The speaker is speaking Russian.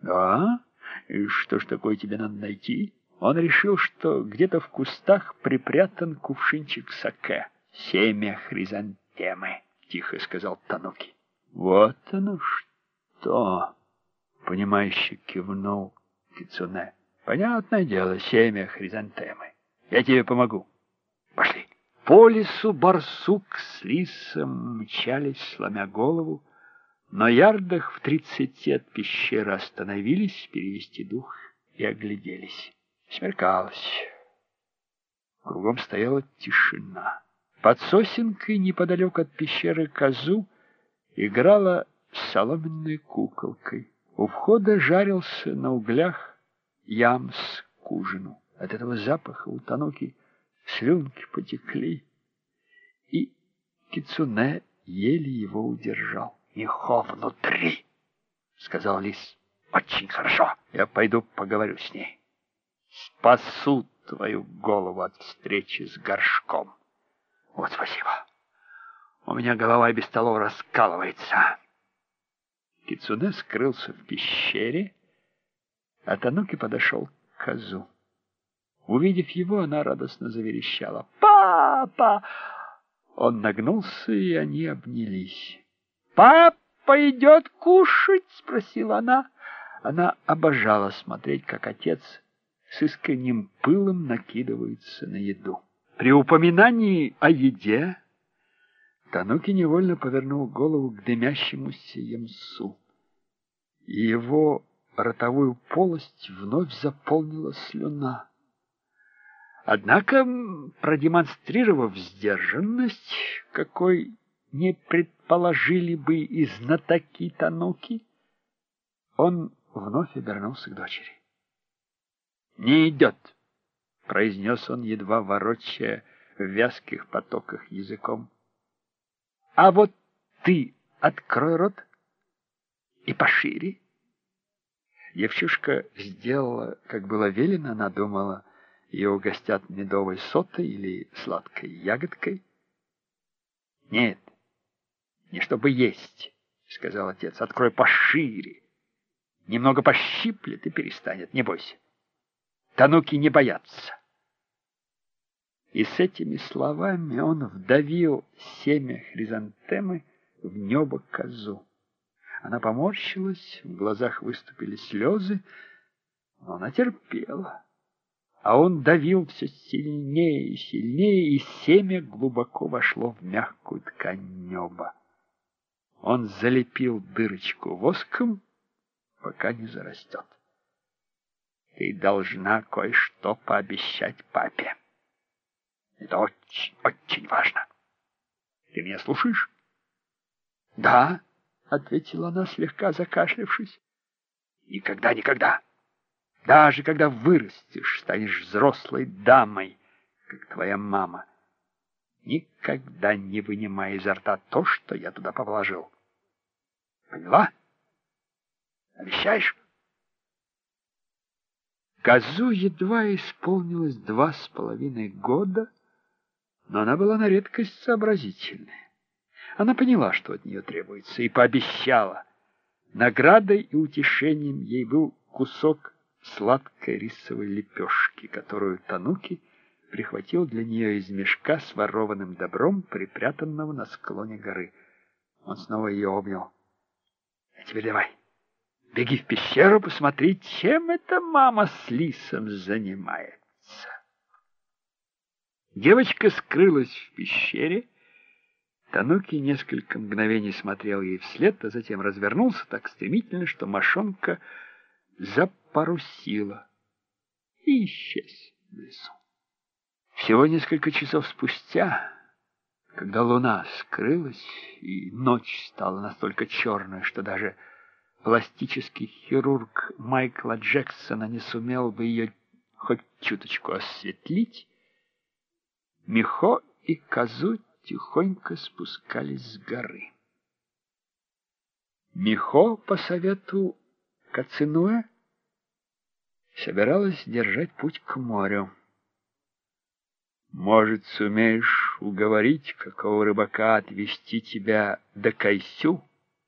Да? И что ж такое тебе надо найти? Он решил, что где-то в кустах припрятан кувшинчик саке. Семя хризантемы, тихо сказал Тануки. Вот оно что! Понимающе кивнул Кицуне. Понятное дело, семя хризантемы. Я тебе помогу. Пошли. По лесу барсук с лисом мчались, сломя голову, но ярдах в 30 от пещеры остановились, перевести дух и огляделись. Смеркалось. Кругом стояла тишина. Под сосенкой неподалеку от пещеры козу играла с соломенной куколкой. У входа жарился на углях ямс к ужину. От этого запаха у Тануки слюнки потекли, и Кицуне еле его удержал. «Михо внутри!» — сказал лис. «Очень хорошо. Я пойду поговорю с ней. Спасу твою голову от встречи с горшком». «Вот спасибо. У меня голова без того раскалывается». Кицуне скрылся в пещере, а Тануки подошел к козу. Увидев его, она радостно заверещала. «Папа!» Он нагнулся, и они обнялись. «Папа идет кушать?» — спросила она. Она обожала смотреть, как отец с искренним пылом накидывается на еду. При упоминании о еде Тануки невольно повернул голову к дымящемуся ямсу, и его ротовую полость вновь заполнила слюна. Однако, продемонстрировав сдержанность, какой не предположили бы и знатоки Тануки, он вновь обернулся к дочери. «Не идет», — произнес он, едва ворочая в вязких потоках языком. «А вот ты открой рот и пошире». Девчушка сделала, как было велено, она думала, ее угостят медовой сотой или сладкой ягодкой. «Нет, не чтобы есть», — сказал отец. «Открой пошире. Немного пощиплет и перестанет, не бойся. Тануки не боятся». И с этими словами он вдавил семя хризантемы в небо козу. Она поморщилась, в глазах выступили слезы, но она терпела. А он давил все сильнее и сильнее, и семя глубоко вошло в мягкую ткань неба. Он залепил дырочку воском, пока не зарастет. «Ты должна кое-что пообещать папе. Это очень, очень важно. Ты меня слушаешь?» «Да», — ответила она, слегка закашлявшись. «Никогда, никогда. Даже когда вырастешь, станешь взрослой дамой, как твоя мама, никогда не вынимай изо рта то, что я туда положил. Поняла? Обещаешь?» Козу едва исполнилось 2,5 года, но она была на редкость сообразительной. Она поняла, что от нее требуется, и пообещала. Наградой и утешением ей был кусок сладкой рисовой лепешки, которую Тануки прихватил для нее из мешка с ворованным добром, припрятанного на склоне горы. Он снова ее обнял. «А теперь давай, беги в пещеру, посмотри, чем эта мама с лисом занимается». Девочка скрылась в пещере. Тануки несколько мгновений смотрел ей вслед, а затем развернулся так стремительно, что мошонка запарусила и исчез в лесу. Всего несколько часов спустя, когда луна скрылась и ночь стала настолько черной, что даже пластический хирург Майкла Джексона не сумел бы ее хоть чуточку осветлить, Михо и козу тихонько спускались с горы. Михо, по совету Кацинуэ, собиралась держать путь к морю. «Может, сумеешь уговорить какого рыбака отвезти тебя до Кайсю?»